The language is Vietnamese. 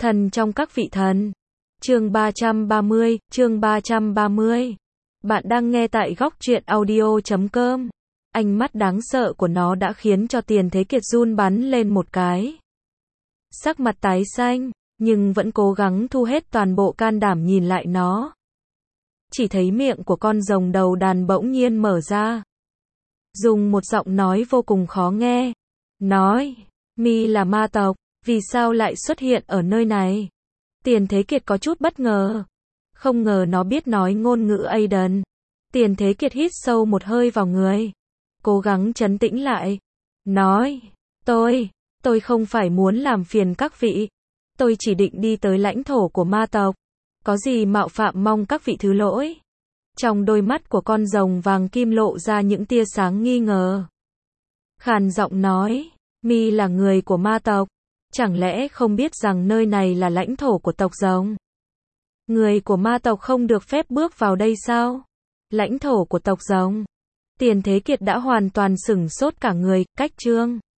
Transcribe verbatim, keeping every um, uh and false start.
Thần trong các vị thần. Chương ba trăm ba mươi, chương ba trăm ba mươi. Bạn đang nghe tại góc truyện audio chấm com. Ánh mắt đáng sợ của nó đã khiến cho Tiền Thế Kiệt run bắn lên một cái. Sắc mặt tái xanh, nhưng vẫn cố gắng thu hết toàn bộ can đảm nhìn lại nó. Chỉ thấy miệng của con rồng đầu đàn bỗng nhiên mở ra. Dùng một giọng nói vô cùng khó nghe. Nói, mi là ma tộc, vì sao lại xuất hiện ở nơi này? Tiền Thế Kiệt có chút bất ngờ. Không ngờ nó biết nói ngôn ngữ Aiden. Tiền Thế Kiệt hít sâu một hơi vào người. Cố gắng trấn tĩnh lại. Nói, tôi, tôi không phải muốn làm phiền các vị. Tôi chỉ định đi tới lãnh thổ của ma tộc. Có gì mạo phạm mong các vị thứ lỗi. Trong đôi mắt của con rồng vàng kim lộ ra những tia sáng nghi ngờ. Khàn giọng nói, mi là người của ma tộc. Chẳng lẽ không biết rằng nơi này là lãnh thổ của tộc rồng? Người của ma tộc không được phép bước vào đây sao? Lãnh thổ của tộc rồng. Tiền Thế Kiệt đã hoàn toàn sửng sốt cả người, cách trương.